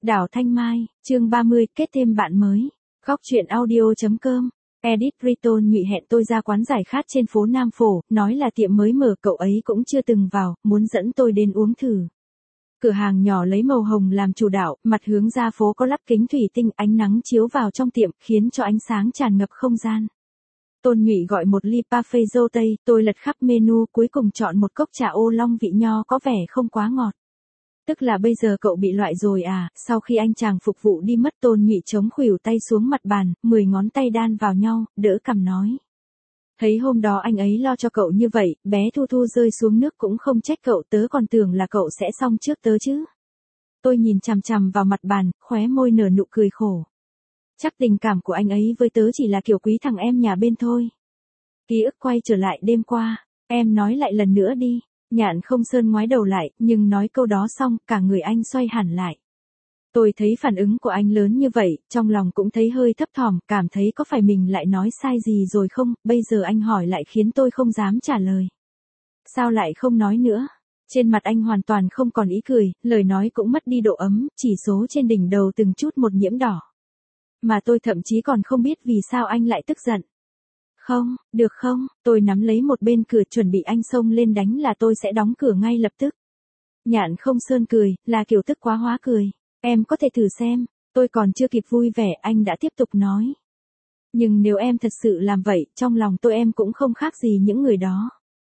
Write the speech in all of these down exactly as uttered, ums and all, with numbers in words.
Đào Thanh Mai, chương ba mươi, kết thêm bạn mới. Góc truyện audio chấm com. Edit Riton Nhụy hẹn tôi ra quán giải khát trên phố Nam Phổ, nói là tiệm mới mở, cậu ấy cũng chưa từng vào, muốn dẫn tôi đến uống thử. Cửa hàng nhỏ lấy màu hồng làm chủ đạo, mặt hướng ra phố có lắp kính thủy tinh, ánh nắng chiếu vào trong tiệm, khiến cho ánh sáng tràn ngập không gian. Tôn Nhụy gọi một ly parfait dâu tây, tôi lật khắp menu, cuối cùng chọn một cốc trà ô long vị nho có vẻ không quá ngọt. Tức là bây giờ cậu bị loại rồi à? Sau khi anh chàng phục vụ đi mất, Tôn Nhụy chống khuỷu tay xuống mặt bàn, mười ngón tay đan vào nhau, đỡ cằm nói. Thấy hôm đó anh ấy lo cho cậu như vậy, bé Thu Thu rơi xuống nước cũng không trách cậu, tớ còn tưởng là cậu sẽ xong trước tớ chứ. Tôi nhìn chằm chằm vào mặt bàn, khóe môi nở nụ cười khổ. Chắc tình cảm của anh ấy với tớ chỉ là kiểu quý thằng em nhà bên thôi. Ký ức quay trở lại đêm qua, em nói lại lần nữa đi. Nhạn Không Sơn ngoái đầu lại, nhưng nói câu đó xong, cả người anh xoay hẳn lại. Tôi thấy phản ứng của anh lớn như vậy, trong lòng cũng thấy hơi thấp thỏm, cảm thấy có phải mình lại nói sai gì rồi không, bây giờ anh hỏi lại khiến tôi không dám trả lời. Sao lại không nói nữa? Trên mặt anh hoàn toàn không còn ý cười, lời nói cũng mất đi độ ấm, chỉ số trên đỉnh đầu từng chút một nhiễm đỏ. Mà tôi thậm chí còn không biết vì sao anh lại tức giận. Không, được không, tôi nắm lấy một bên cửa chuẩn bị anh xông lên đánh là tôi sẽ đóng cửa ngay lập tức. Nhạn Không Sơn cười, là kiểu tức quá hóa cười. Em có thể thử xem, tôi còn chưa kịp vui vẻ anh đã tiếp tục nói. Nhưng nếu em thật sự làm vậy, trong lòng tôi em cũng không khác gì những người đó.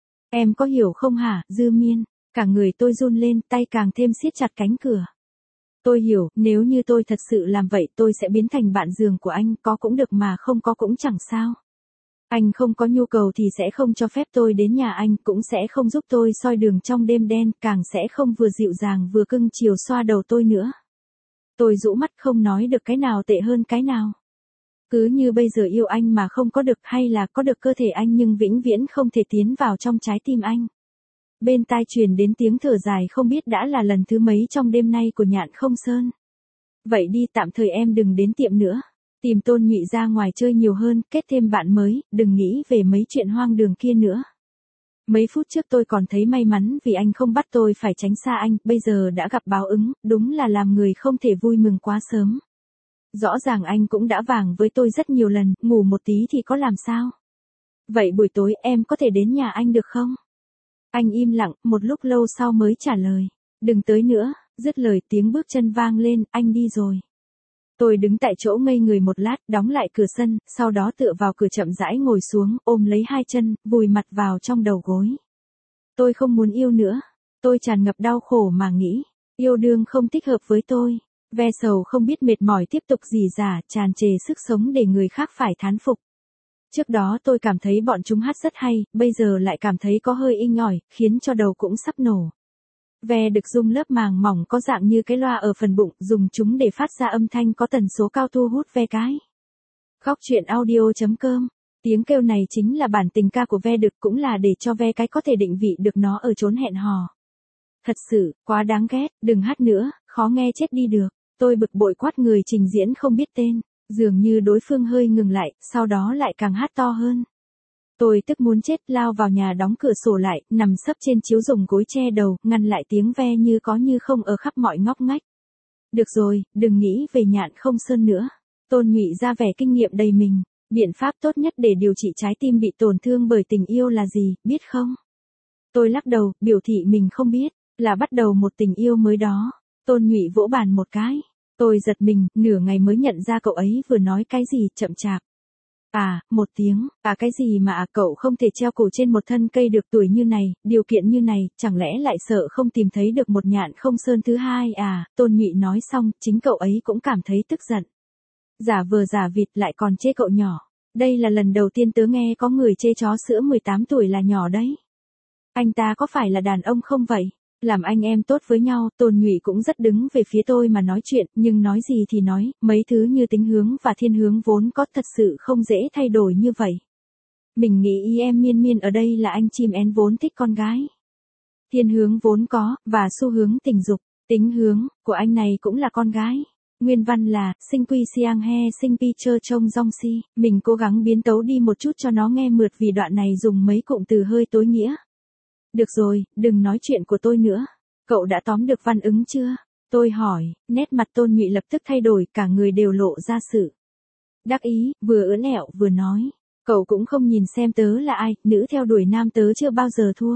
Em có hiểu không hả, Dư Miên? Cả người tôi run lên, tay càng thêm siết chặt cánh cửa. Tôi hiểu, nếu như tôi thật sự làm vậy tôi sẽ biến thành bạn giường của anh, có cũng được mà không có cũng chẳng sao. Anh không có nhu cầu thì sẽ không cho phép tôi đến nhà anh, cũng sẽ không giúp tôi soi đường trong đêm đen, càng sẽ không vừa dịu dàng vừa cưng chiều xoa đầu tôi nữa. Tôi rũ mắt không nói được cái nào tệ hơn cái nào. Cứ như bây giờ yêu anh mà không có được, hay là có được cơ thể anh nhưng vĩnh viễn không thể tiến vào trong trái tim anh. Bên tai truyền đến tiếng thở dài không biết đã là lần thứ mấy trong đêm nay của Nhạn Không Sơn. Vậy đi, tạm thời em đừng đến tiệm nữa. Tìm Tôn Nhụy ra ngoài chơi nhiều hơn, kết thêm bạn mới, đừng nghĩ về mấy chuyện hoang đường kia nữa. Mấy phút trước tôi còn thấy may mắn vì anh không bắt tôi phải tránh xa anh, bây giờ đã gặp báo ứng, đúng là làm người không thể vui mừng quá sớm. Rõ ràng anh cũng đã vàng với tôi rất nhiều lần, ngủ một tí thì có làm sao. Vậy buổi tối em có thể đến nhà anh được không? Anh im lặng, một lúc lâu sau mới trả lời. Đừng tới nữa, dứt lời tiếng bước chân vang lên, anh đi rồi. Tôi đứng tại chỗ ngây người một lát, đóng lại cửa sân, sau đó tựa vào cửa chậm rãi ngồi xuống, ôm lấy hai chân, vùi mặt vào trong đầu gối. Tôi không muốn yêu nữa. Tôi tràn ngập đau khổ mà nghĩ. Yêu đương không thích hợp với tôi. Ve sầu không biết mệt mỏi tiếp tục rỉ rả, tràn trề sức sống để người khác phải thán phục. Trước đó tôi cảm thấy bọn chúng hát rất hay, bây giờ lại cảm thấy có hơi inh ỏi, khiến cho đầu cũng sắp nổ. Ve được dung lớp màng mỏng có dạng như cái loa ở phần bụng, dùng chúng để phát ra âm thanh có tần số cao thu hút ve cái. Góc truyện audio chấm com. Tiếng kêu này chính là bản tình ca của ve đực, cũng là để cho ve cái có thể định vị được nó ở chốn hẹn hò. Thật sự, quá đáng ghét, đừng hát nữa, khó nghe chết đi được. Tôi bực bội quát người trình diễn không biết tên, dường như đối phương hơi ngừng lại, sau đó lại càng hát to hơn. Tôi tức muốn chết, lao vào nhà đóng cửa sổ lại, nằm sấp trên chiếu dùng gối che đầu, ngăn lại tiếng ve như có như không ở khắp mọi ngóc ngách. Được rồi, đừng nghĩ về Nhạn Không Sơn nữa. Tôn Nhụy ra vẻ kinh nghiệm đầy mình. Biện pháp tốt nhất để điều trị trái tim bị tổn thương bởi tình yêu là gì, biết không? Tôi lắc đầu, biểu thị mình không biết, là bắt đầu một tình yêu mới đó. Tôn Nhụy vỗ bàn một cái. Tôi giật mình, nửa ngày mới nhận ra cậu ấy vừa nói cái gì, chậm chạp. À, một tiếng, à cái gì mà à cậu không thể treo cổ trên một thân cây được, tuổi như này, điều kiện như này, chẳng lẽ lại sợ không tìm thấy được một Nhạn Không Sơn thứ hai à? Tôn Nhụy nói xong, chính cậu ấy cũng cảm thấy tức giận. Giả vờ giả vịt lại còn chê cậu nhỏ. Đây là lần đầu tiên tớ nghe có người chê chó sữa mười tám tuổi là nhỏ đấy. Anh ta có phải là đàn ông không vậy? Làm anh em tốt với nhau, Tôn Nhụy cũng rất đứng về phía tôi mà nói chuyện, nhưng nói gì thì nói, mấy thứ như tính hướng và thiên hướng vốn có thật sự không dễ thay đổi như vậy. Mình nghĩ ý em miên miên ở đây là anh chim én vốn thích con gái. Thiên hướng vốn có, và xu hướng tình dục, tính hướng, của anh này cũng là con gái. Nguyên văn là, sinh quy siang he sinh pi chơ trông rong si, mình cố gắng biến tấu đi một chút cho nó nghe mượt vì đoạn này dùng mấy cụm từ hơi tối nghĩa. Được rồi, đừng nói chuyện của tôi nữa. Cậu đã tóm được văn ứng chưa? Tôi hỏi, nét mặt Tôn Nhụy lập tức thay đổi, cả người đều lộ ra sự đắc ý, vừa ưỡn ẹo vừa nói. Cậu cũng không nhìn xem tớ là ai, nữ theo đuổi nam tớ chưa bao giờ thua.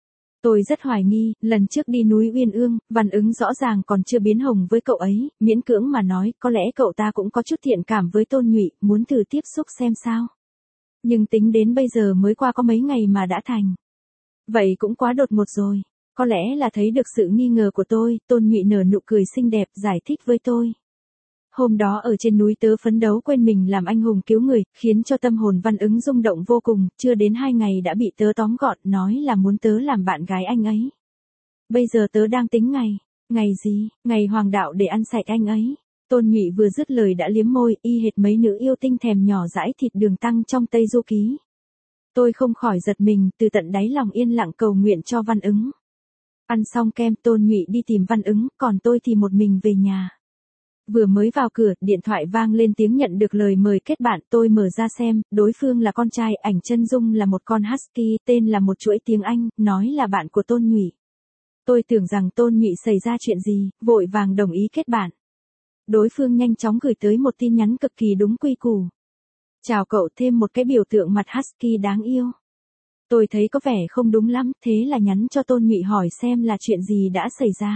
Tôi rất hoài nghi, lần trước đi núi Uyên Ương, Văn Ứng rõ ràng còn chưa biến hồng với cậu ấy, miễn cưỡng mà nói, có lẽ cậu ta cũng có chút thiện cảm với Tôn Nhụy, muốn thử tiếp xúc xem sao. Nhưng tính đến bây giờ mới qua có mấy ngày mà đã thành. Vậy cũng quá đột ngột rồi. Có lẽ là thấy được sự nghi ngờ của tôi, Tôn Nhụy nở nụ cười xinh đẹp giải thích với tôi. Hôm đó ở trên núi tớ phấn đấu quên mình làm anh hùng cứu người, khiến cho tâm hồn Văn Ứng rung động vô cùng, chưa đến hai ngày đã bị tớ tóm gọn, nói là muốn tớ làm bạn gái anh ấy. Bây giờ tớ đang tính ngày, ngày gì, ngày hoàng đạo để ăn sạch anh ấy. Tôn Nhụy vừa dứt lời đã liếm môi, y hệt mấy nữ yêu tinh thèm nhỏ dãi thịt đường tăng trong Tây Du Ký. Tôi không khỏi giật mình, từ tận đáy lòng yên lặng cầu nguyện cho Văn Ứng. Ăn xong kem, Tôn Nhụy đi tìm Văn Ứng, còn tôi thì một mình về nhà. Vừa mới vào cửa, điện thoại vang lên tiếng nhận được lời mời kết bạn, tôi mở ra xem, đối phương là con trai, ảnh chân dung là một con husky, tên là một chuỗi tiếng Anh, nói là bạn của Tôn Nhụy. Tôi tưởng rằng Tôn Nhụy xảy ra chuyện gì, vội vàng đồng ý kết bạn. Đối phương nhanh chóng gửi tới một tin nhắn cực kỳ đúng quy củ. Chào cậu, thêm một cái biểu tượng mặt husky đáng yêu. Tôi thấy có vẻ không đúng lắm, thế là nhắn cho Tôn Nhụy hỏi xem là chuyện gì đã xảy ra.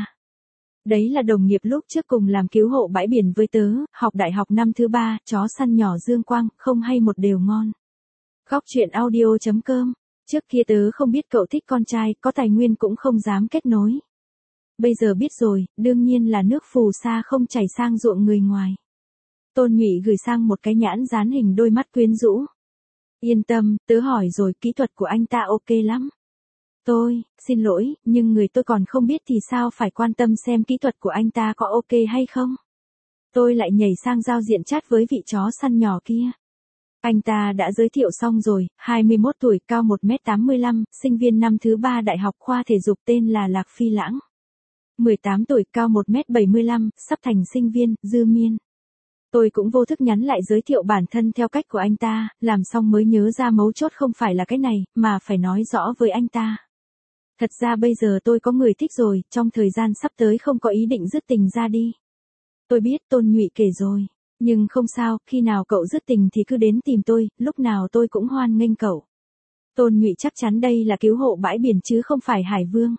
Đấy là đồng nghiệp lúc trước cùng làm cứu hộ bãi biển với tớ, học đại học năm thứ ba, chó săn nhỏ Dương Quang, không hay một đều ngon. Góc chuyện audio chấm com. Trước kia tớ không biết cậu thích con trai, có tài nguyên cũng không dám kết nối. Bây giờ biết rồi, đương nhiên là nước phù sa không chảy sang ruộng người ngoài. Tôn Nhụy gửi sang một cái nhãn dán hình đôi mắt quyến rũ. Yên tâm, tớ hỏi rồi, kỹ thuật của anh ta ok lắm. Tôi, xin lỗi, nhưng người tôi còn không biết thì sao phải quan tâm xem kỹ thuật của anh ta có ok hay không. Tôi lại nhảy sang giao diện chat với vị chó săn nhỏ kia. Anh ta đã giới thiệu xong rồi, hai mươi mốt tuổi, cao một mét tám mươi lăm, sinh viên năm thứ ba đại học khoa thể dục, tên là Lạc Phi Lãng. mười tám tuổi, cao một mét bảy mươi lăm, sắp thành sinh viên, Dư Miên. Tôi cũng vô thức nhắn lại giới thiệu bản thân theo cách của anh ta, làm xong mới nhớ ra mấu chốt không phải là cái này, mà phải nói rõ với anh ta. Thật ra bây giờ tôi có người thích rồi, trong thời gian sắp tới không có ý định dứt tình ra đi. Tôi biết Tôn Nhụy kể rồi, nhưng không sao, khi nào cậu dứt tình thì cứ đến tìm tôi, lúc nào tôi cũng hoan nghênh cậu. Tôn Nhụy chắc chắn đây là cứu hộ bãi biển chứ không phải Hải Vương.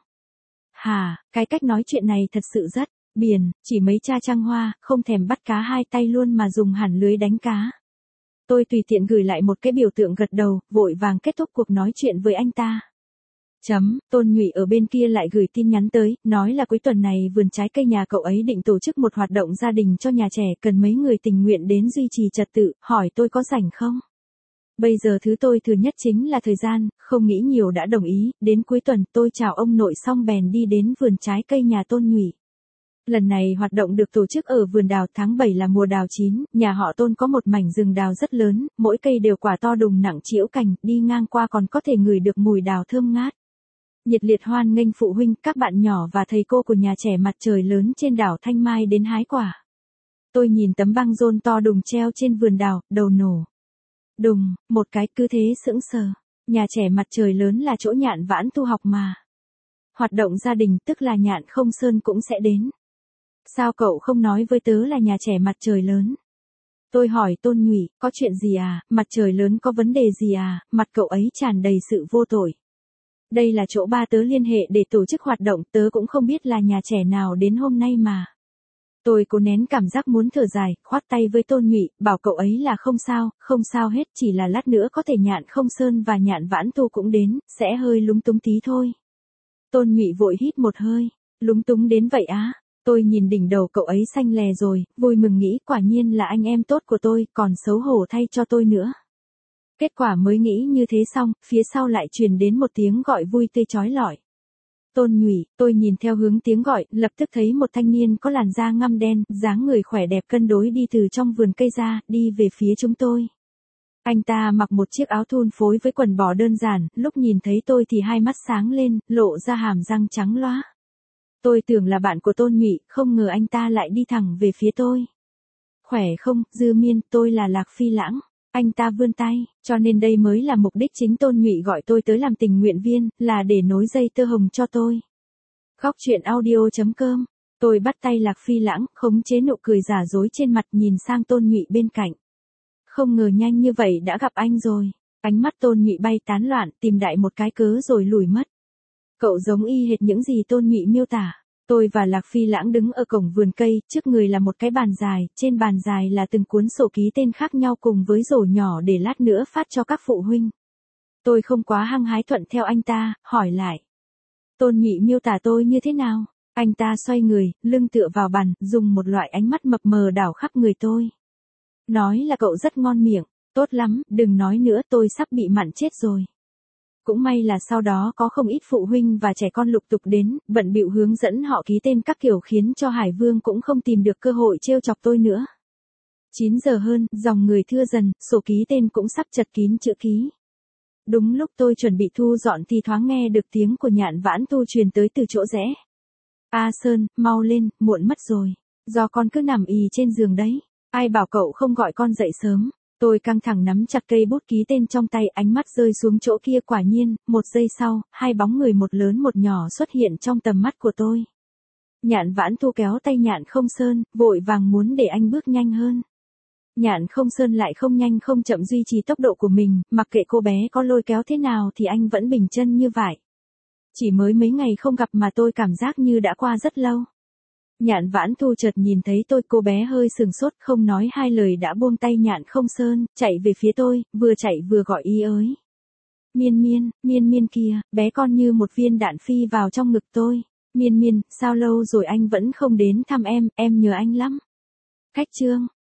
Hà, cái cách nói chuyện này thật sự rất biển, chỉ mấy cha trăng hoa, không thèm bắt cá hai tay luôn mà dùng hẳn lưới đánh cá. Tôi tùy tiện gửi lại một cái biểu tượng gật đầu, vội vàng kết thúc cuộc nói chuyện với anh ta. Chấm, Tôn Nhụy ở bên kia lại gửi tin nhắn tới, nói là cuối tuần này vườn trái cây nhà cậu ấy định tổ chức một hoạt động gia đình cho nhà trẻ, cần mấy người tình nguyện đến duy trì trật tự, hỏi tôi có rảnh không? Bây giờ thứ tôi thừa nhất chính là thời gian, không nghĩ nhiều đã đồng ý, đến cuối tuần tôi chào ông nội xong bèn đi đến vườn trái cây nhà Tôn Nhụy. Lần này hoạt động được tổ chức ở vườn đào, tháng bảy là mùa đào chín, nhà họ Tôn có một mảnh rừng đào rất lớn, mỗi cây đều quả to đùng nặng trĩu cành, đi ngang qua còn có thể ngửi được mùi đào thơm ngát. Nhiệt liệt hoan nghênh phụ huynh, các bạn nhỏ và thầy cô của nhà trẻ Mặt Trời Lớn trên đảo Thanh Mai đến hái quả. Tôi nhìn tấm băng rôn to đùng treo trên vườn đào, đầu nổ. Đùng, một cái, cứ thế sững sờ. Nhà trẻ Mặt Trời Lớn là chỗ Nhạn Vãn tu học mà. Hoạt động gia đình tức là Nhạn Không Sơn cũng sẽ đến. Sao cậu không nói với tớ là nhà trẻ Mặt Trời Lớn? Tôi hỏi Tôn Nhụy, có chuyện gì à, Mặt Trời Lớn có vấn đề gì à, mặt cậu ấy tràn đầy sự vô tội. Đây là chỗ ba tớ liên hệ để tổ chức hoạt động, tớ cũng không biết là nhà trẻ nào đến hôm nay mà. Tôi cố nén cảm giác muốn thở dài, khoát tay với Tôn Nhụy, bảo cậu ấy là không sao, không sao hết, chỉ là lát nữa có thể Nhạn Không Sơn và Nhạn Vãn Tu cũng đến, sẽ hơi lúng túng tí thôi. Tôn Nhụy vội hít một hơi, lúng túng đến vậy á? Tôi nhìn đỉnh đầu cậu ấy xanh lè rồi, vui mừng nghĩ quả nhiên là anh em tốt của tôi, còn xấu hổ thay cho tôi nữa. Kết quả mới nghĩ như thế xong, phía sau lại truyền đến một tiếng gọi vui tươi chói lọi. Tôn Nhụy, tôi nhìn theo hướng tiếng gọi, lập tức thấy một thanh niên có làn da ngăm đen, dáng người khỏe đẹp cân đối đi từ trong vườn cây ra, đi về phía chúng tôi. Anh ta mặc một chiếc áo thun phối với quần bò đơn giản, lúc nhìn thấy tôi thì hai mắt sáng lên, lộ ra hàm răng trắng loá. Tôi tưởng là bạn của Tôn Nhụy, không ngờ anh ta lại đi thẳng về phía tôi. Khỏe không, Dư Miên, tôi là Lạc Phi Lãng. Anh ta vươn tay, cho nên đây mới là mục đích chính Tôn Nhụy gọi tôi tới làm tình nguyện viên, là để nối dây tơ hồng cho tôi. Góc chuyện audio chấm com Tôi bắt tay Lạc Phi Lãng, khống chế nụ cười giả dối trên mặt nhìn sang Tôn Nhụy bên cạnh. Không ngờ nhanh như vậy đã gặp anh rồi. Ánh mắt Tôn Nhụy bay tán loạn, tìm đại một cái cớ rồi lùi mất. Cậu giống y hệt những gì Tôn Nhụy miêu tả. Tôi và Lạc Phi Lãng đứng ở cổng vườn cây, trước người là một cái bàn dài, trên bàn dài là từng cuốn sổ ký tên khác nhau cùng với rổ nhỏ để lát nữa phát cho các phụ huynh. Tôi không quá hăng hái thuận theo anh ta, hỏi lại. Tôn Nhụy miêu tả tôi như thế nào? Anh ta xoay người, lưng tựa vào bàn, dùng một loại ánh mắt mập mờ đảo khắp người tôi. Nói là cậu rất ngon miệng, tốt lắm, đừng nói nữa, tôi sắp bị mặn chết rồi. Cũng may là sau đó có không ít phụ huynh và trẻ con lục tục đến, bận bịu hướng dẫn họ ký tên các kiểu khiến cho Hải Vương cũng không tìm được cơ hội trêu chọc tôi nữa. chín giờ hơn, dòng người thưa dần, sổ ký tên cũng sắp chật kín chữ ký. Đúng lúc tôi chuẩn bị thu dọn thì thoáng nghe được tiếng của Nhạn Vãn Tu truyền tới từ chỗ rẽ. A Sơn, mau lên, muộn mất rồi. Do con cứ nằm ì trên giường đấy. Ai bảo cậu không gọi con dậy sớm. Tôi căng thẳng nắm chặt cây bút ký tên trong tay, ánh mắt rơi xuống chỗ kia, quả nhiên, một giây sau, hai bóng người một lớn một nhỏ xuất hiện trong tầm mắt của tôi. Nhạn Vãn Tu kéo tay Nhạn Không Sơn, vội vàng muốn để anh bước nhanh hơn. Nhạn Không Sơn lại không nhanh không chậm duy trì tốc độ của mình, mặc kệ cô bé có lôi kéo thế nào thì anh vẫn bình chân như vậy. Chỉ mới mấy ngày không gặp mà tôi cảm giác như đã qua rất lâu. Nhạn Vãn Tu chợt nhìn thấy tôi, cô bé hơi sừng sốt, không nói hai lời đã buông tay Nhạn Không Sơn, chạy về phía tôi, vừa chạy vừa gọi ý ới. Miên Miên, Miên Miên kìa, bé con như một viên đạn phi vào trong ngực tôi. Miên Miên, sao lâu rồi anh vẫn không đến thăm em, em nhớ anh lắm. Khách trương,